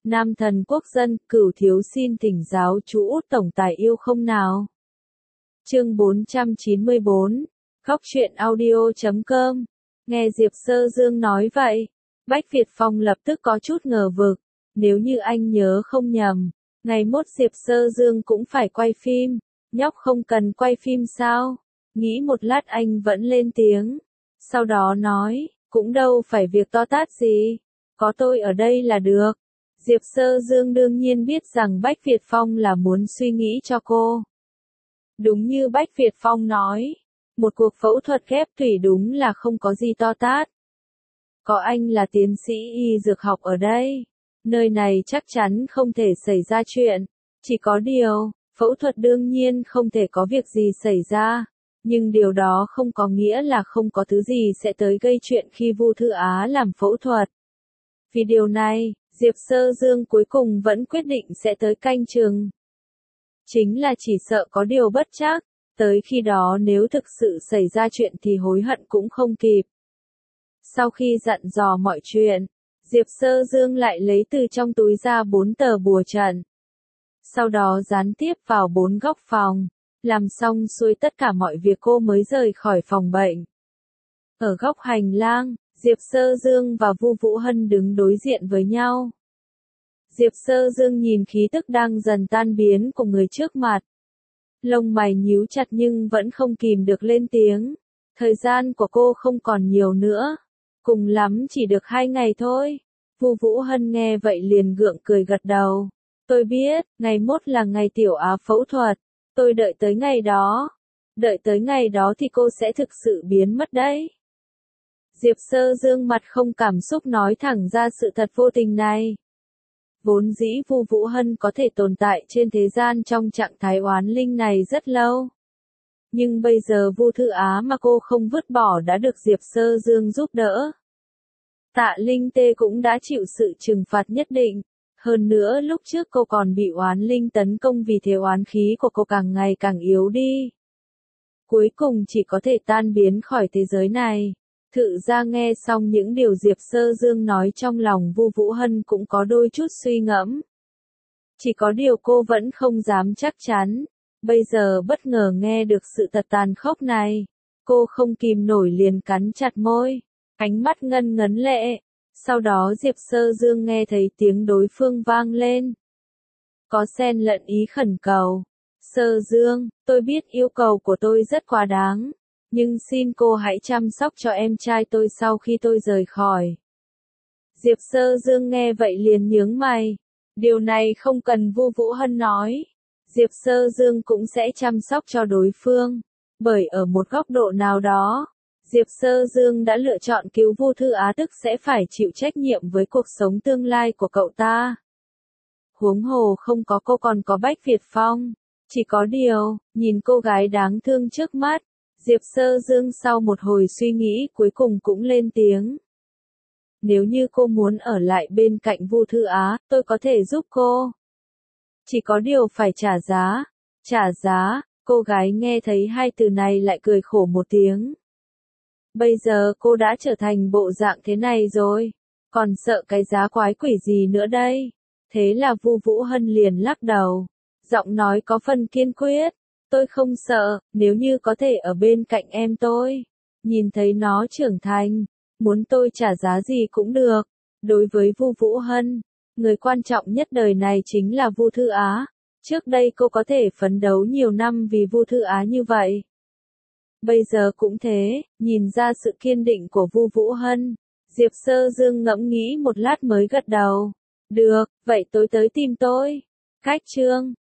Nam thần quốc dân, Cửu thiếu xin thỉnh giáo chú Út tổng tài yêu không nào. Chương 494, Khóc chuyện audio.com. Nghe Diệp Sơ Dương nói vậy, Bách Việt Phong lập tức có chút ngờ vực. Nếu như anh nhớ không nhầm, ngày mốt Diệp Sơ Dương cũng phải quay phim. Nhóc không cần quay phim sao? Nghĩ một lát anh vẫn lên tiếng. Sau đó nói, cũng đâu phải việc to tát gì. Có tôi ở đây là được. Diệp Sơ Dương đương nhiên biết rằng Bách Việt Phong là muốn suy nghĩ cho cô. Đúng như Bách Việt Phong nói, một cuộc phẫu thuật ghép tủy đúng là không có gì to tát. Có anh là tiến sĩ y dược học ở đây, nơi này chắc chắn không thể xảy ra chuyện. Chỉ có điều, phẫu thuật đương nhiên không thể có việc gì xảy ra, nhưng điều đó không có nghĩa là không có thứ gì sẽ tới gây chuyện khi Vu Thư Á làm phẫu thuật. Vì điều này, Diệp Sơ Dương cuối cùng vẫn quyết định sẽ tới canh chừng. Chính là chỉ sợ có điều bất trắc, tới khi đó nếu thực sự xảy ra chuyện thì hối hận cũng không kịp. Sau khi dặn dò mọi chuyện, Diệp Sơ Dương lại lấy từ trong túi ra 4 tờ bùa trận. Sau đó dán tiếp vào 4 góc phòng, làm xong xuôi tất cả mọi việc cô mới rời khỏi phòng bệnh. Ở góc hành lang, Diệp Sơ Dương và Vu Vũ Hân đứng đối diện với nhau. Diệp Sơ Dương nhìn khí tức đang dần tan biến của người trước mặt. Lông mày nhíu chặt nhưng vẫn không kìm được lên tiếng. Thời gian của cô không còn nhiều nữa. Cùng lắm chỉ được 2 ngày thôi. Vu Vũ Hân nghe vậy liền gượng cười gật đầu. Tôi biết, ngày mốt là ngày Tiểu Á phẫu thuật. Tôi đợi tới ngày đó. Đợi tới ngày đó thì cô sẽ thực sự biến mất đấy. Diệp Sơ Dương mặt không cảm xúc nói thẳng ra sự thật vô tình này. Vốn dĩ Vu Vũ Hân có thể tồn tại trên thế gian trong trạng thái oán linh này rất lâu. Nhưng bây giờ Vu Thư Á mà cô không vứt bỏ đã được Diệp Sơ Dương giúp đỡ. Tạ Linh Tê cũng đã chịu sự trừng phạt nhất định. Hơn nữa lúc trước cô còn bị oán linh tấn công vì thế oán khí của cô càng ngày càng yếu đi. Cuối cùng chỉ có thể tan biến khỏi thế giới này. Thự ra nghe xong những điều Diệp Sơ Dương nói trong lòng Vu Vũ Hân cũng có đôi chút suy ngẫm. Chỉ có điều cô vẫn không dám chắc chắn. Bây giờ bất ngờ nghe được sự thật tàn khốc này. Cô không kìm nổi liền cắn chặt môi. Ánh mắt ngân ngấn lệ. Sau đó Diệp Sơ Dương nghe thấy tiếng đối phương vang lên. Có xen lẫn ý khẩn cầu. Sơ Dương, tôi biết yêu cầu của tôi rất quá đáng. Nhưng xin cô hãy chăm sóc cho em trai tôi sau khi tôi rời khỏi. Diệp Sơ Dương nghe vậy liền nhướng mày. Điều này không cần Vu Vũ Hân nói. Diệp Sơ Dương cũng sẽ chăm sóc cho đối phương. Bởi ở một góc độ nào đó, Diệp Sơ Dương đã lựa chọn cứu Vu Thư Á tức sẽ phải chịu trách nhiệm với cuộc sống tương lai của cậu ta. Huống hồ không có cô còn có Bách Việt Phong. Chỉ có điều, nhìn cô gái đáng thương trước mắt. Diệp Sơ Dương sau một hồi suy nghĩ cuối cùng cũng lên tiếng. Nếu như cô muốn ở lại bên cạnh Vu Thư Á, tôi có thể giúp cô. Chỉ có điều phải trả giá. Trả giá, cô gái nghe thấy hai từ này lại cười khổ một tiếng. Bây giờ cô đã trở thành bộ dạng thế này rồi. Còn sợ cái giá quái quỷ gì nữa đây? Thế là Vu Vũ Hân liền lắc đầu. Giọng nói có phần kiên quyết. Tôi không sợ, nếu như có thể ở bên cạnh em tôi. Nhìn thấy nó trưởng thành, muốn tôi trả giá gì cũng được. Đối với Vu Vũ Hân, người quan trọng nhất đời này chính là Vu Thư Á. Trước đây cô có thể phấn đấu nhiều năm vì Vu Thư Á như vậy. Bây giờ cũng thế, nhìn ra sự kiên định của Vu Vũ Hân. Diệp Sơ Dương ngẫm nghĩ một lát mới gật đầu. Được, vậy tối tới tìm tôi. Cách chương